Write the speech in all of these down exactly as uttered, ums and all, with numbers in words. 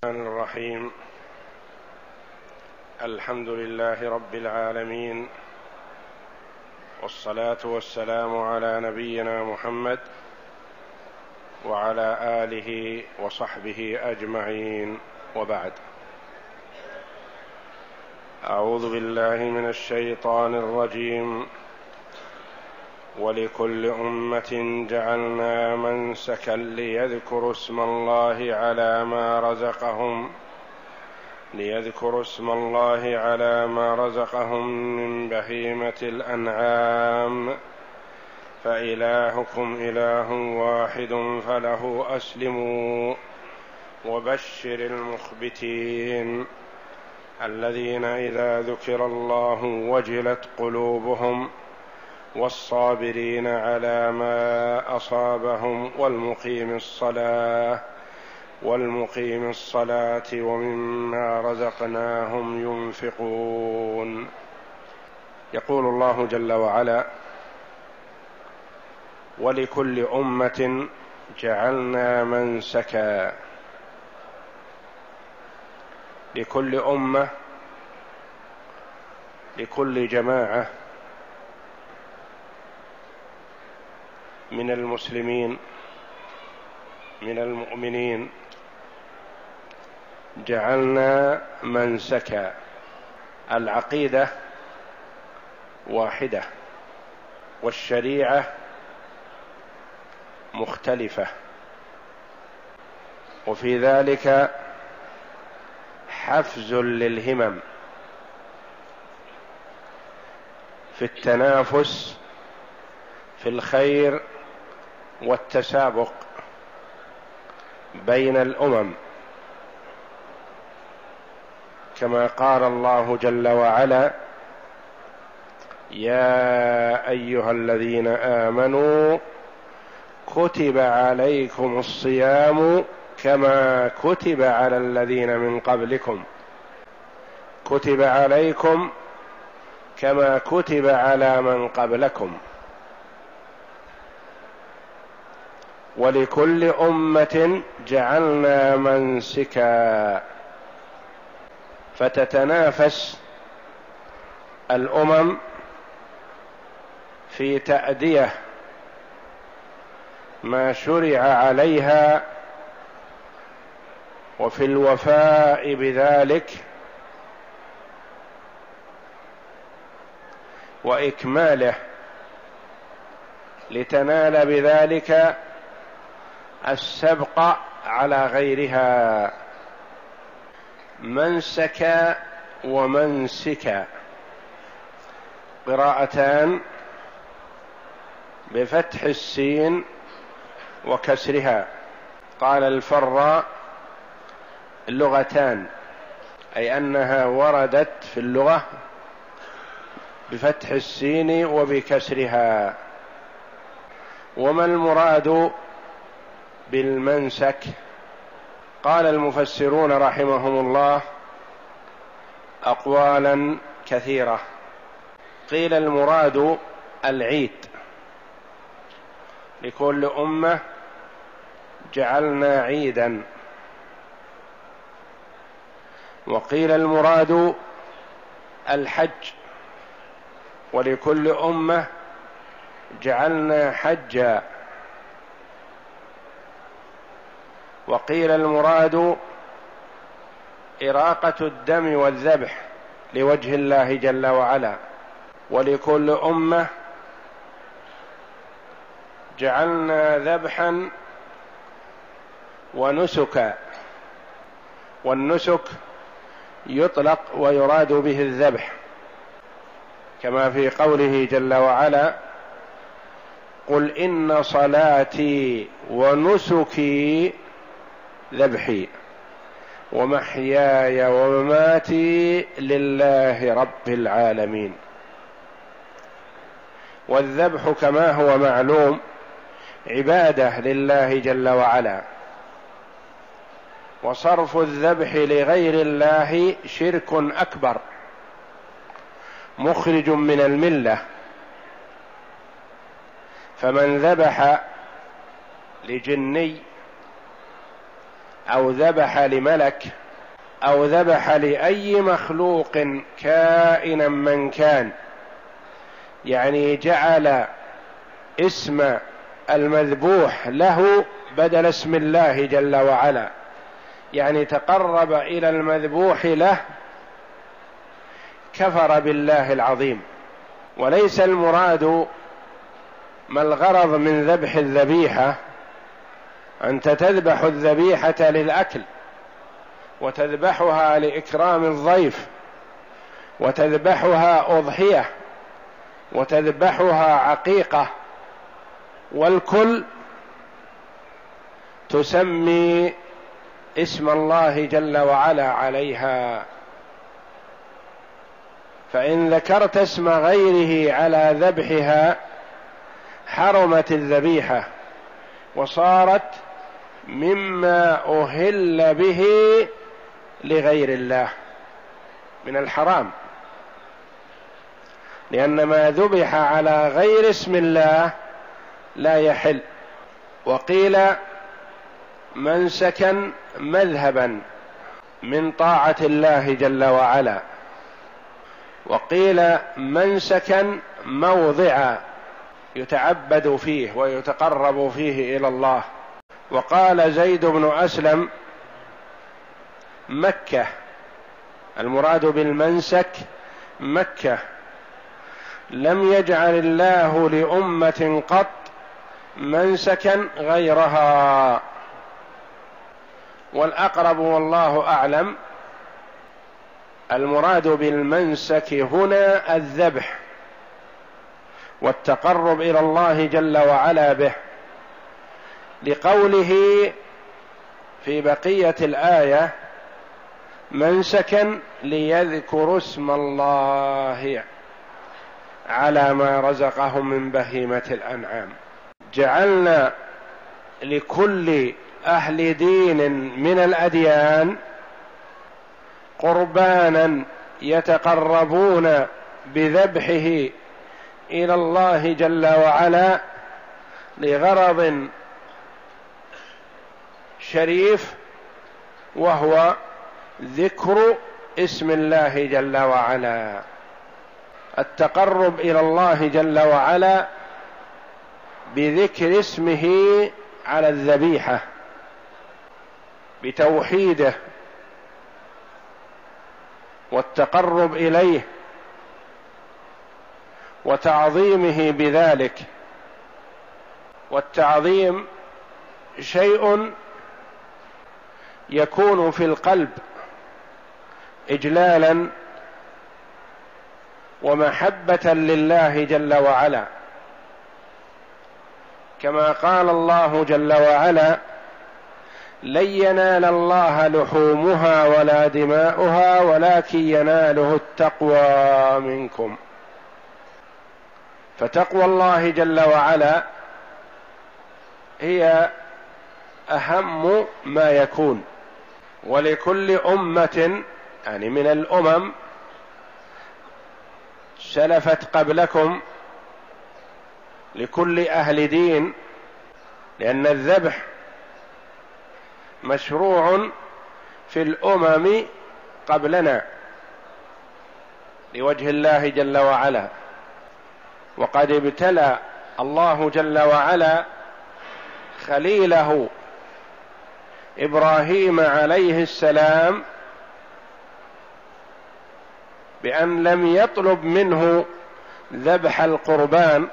الرحمن الرحيم. الحمد لله رب العالمين، والصلاة والسلام على نبينا محمد وعلى آله وصحبه أجمعين، وبعد. أعوذ بالله من الشيطان الرجيم. ولكل أمة جعلنا منسكا ليذكروا اسم الله على ما رزقهم ليذكروا اسم الله على ما رزقهم من بهيمة الأنعام فإلهكم إله واحد فله أسلموا وبشر المخبتين الذين إذا ذكر الله وجلت قلوبهم والصابرين على ما أصابهم والمقيم الصلاة والمقيم الصلاة ومما رزقناهم ينفقون. يقول الله جل وعلا: ولكل أمة جعلنا منسكا. لكل أمة، لكل جماعة من المسلمين من المؤمنين جعلنا منسكا. العقيدة واحدة والشريعة مختلفة، وفي ذلك حفز للهمم في التنافس في الخير والتسابق بين الأمم، كما قال الله جل وعلا: يا أيها الذين آمنوا كتب عليكم الصيام كما كتب على الذين من قبلكم كتب عليكم كما كتب على من قبلكم ولكل أمة جعلنا منسكا. فتتنافس الأمم في تأدية ما شرع عليها وفي الوفاء بذلك وإكماله، لتنال بذلك السبق على غيرها. منسك ومنسك قراءتان بفتح السين وكسرها. قال الفراء: اللغتان، أي أنها وردت في اللغة بفتح السين وبكسرها. وما المراد بالمنسك؟ قال المفسرون رحمهم الله أقوالا كثيرة. قيل المراد العيد، لكل أمة جعلنا عيدا. وقيل المراد الحج، ولكل أمة جعلنا حجا. وقيل المراد إراقة الدم والذبح لوجه الله جل وعلا. ولكل أمة جعلنا ذبحا ونسكا. والنسك يطلق ويراد به الذبح، كما في قوله جل وعلا: قل إن صلاتي ونسكي ذبحي ومحياي ومماتي لله رب العالمين. والذبح كما هو معلوم عبادة لله جل وعلا، وصرف الذبح لغير الله شرك أكبر مخرج من الملة. فمن ذبح لجني أو ذبح لملك أو ذبح لأي مخلوق كائنا من كان، يعني جعل اسم المذبوح له بدل اسم الله جل وعلا، يعني تقرب إلى المذبوح له، كفر بالله العظيم. وليس المراد ما الغرض من ذبح الذبيحة أنت تذبح الذبيحة للأكل، وتذبحها لإكرام الضيف، وتذبحها أضحية، وتذبحها عقيقة، والكل تسمي اسم الله جل وعلا عليها. فإن ذكرت اسم غيره على ذبحها حرمت الذبيحة وصارت مما أهل به لغير الله من الحرام، لأن ما ذبح على غير اسم الله لا يحل. وقيل منسكا مذهبا من طاعة الله جل وعلا، وقيل منسكا موضعا يتعبد فيه ويتقرب فيه إلى الله. وقال زيد بن أسلم مكة، المراد بالمنسك مكة، لم يجعل الله لأمة قط منسكا غيرها. والأقرب والله أعلم المراد بالمنسك هنا الذبح والتقرب إلى الله جل وعلا به، لقوله في بقية الآية منسكا ليذكروا اسم الله على ما رزقهم من بهيمة الأنعام. جعلنا لكل أهل دين من الأديان قربانا يتقربون بذبحه إلى الله جل وعلا لغرض شريف، وهو ذكر اسم الله جل وعلا، التقرب إلى الله جل وعلا بذكر اسمه على الذبيحة، بتوحيده والتقرب إليه وتعظيمه بذلك. والتعظيم شيء يكون في القلب إجلالا ومحبة لله جل وعلا، كما قال الله جل وعلا لن ينال الله لحومها ولا دماؤها ولكن يناله التقوى منكم. فتقوى الله جل وعلا هي أهم ما يكون. ولكل أمة يعني من الأمم سلفت قبلكم، لكل أهل دين، لأن الذبح مشروع في الأمم قبلنا لوجه الله جل وعلا. وقد ابتلى الله جل وعلا خليله إبراهيم عليه السلام بأن لم يطلب منه ذبح القربان،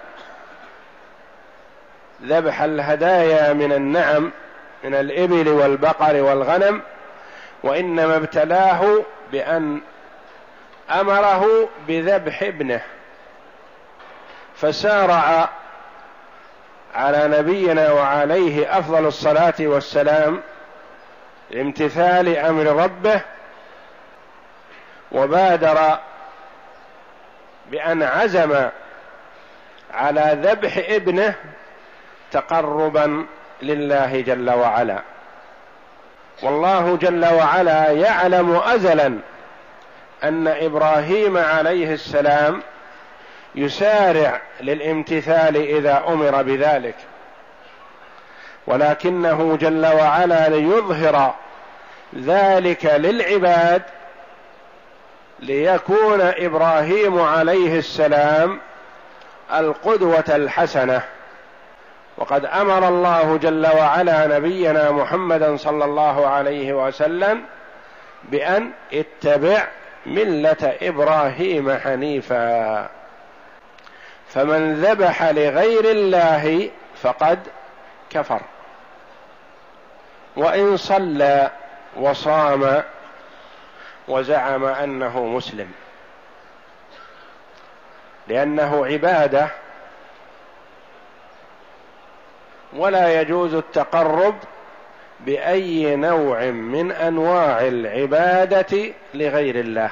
ذبح الهدايا من النعم من الإبل والبقر والغنم، وإنما ابتلاه بأن أمره بذبح ابنه. فسارع على نبينا وعليه أفضل الصلاة والسلام لامتثال أمر ربه، وبادر بأن عزم على ذبح ابنه تقربا لله جل وعلا. والله جل وعلا يعلم أزلا أن إبراهيم عليه السلام يسارع للامتثال إذا أمر بذلك، ولكنه جل وعلا ليظهر ذلك للعباد ليكون إبراهيم عليه السلام القدوة الحسنة. وقد أمر الله جل وعلا نبينا محمدا صلى الله عليه وسلم بأن اتبع ملة إبراهيم حنيفا، فمن ذبح لغير الله فقد كفر، وإن صلى وصام وزعم أنه مسلم، لأنه عبادة ولا يجوز التقرب بأي نوع من أنواع العبادة لغير الله.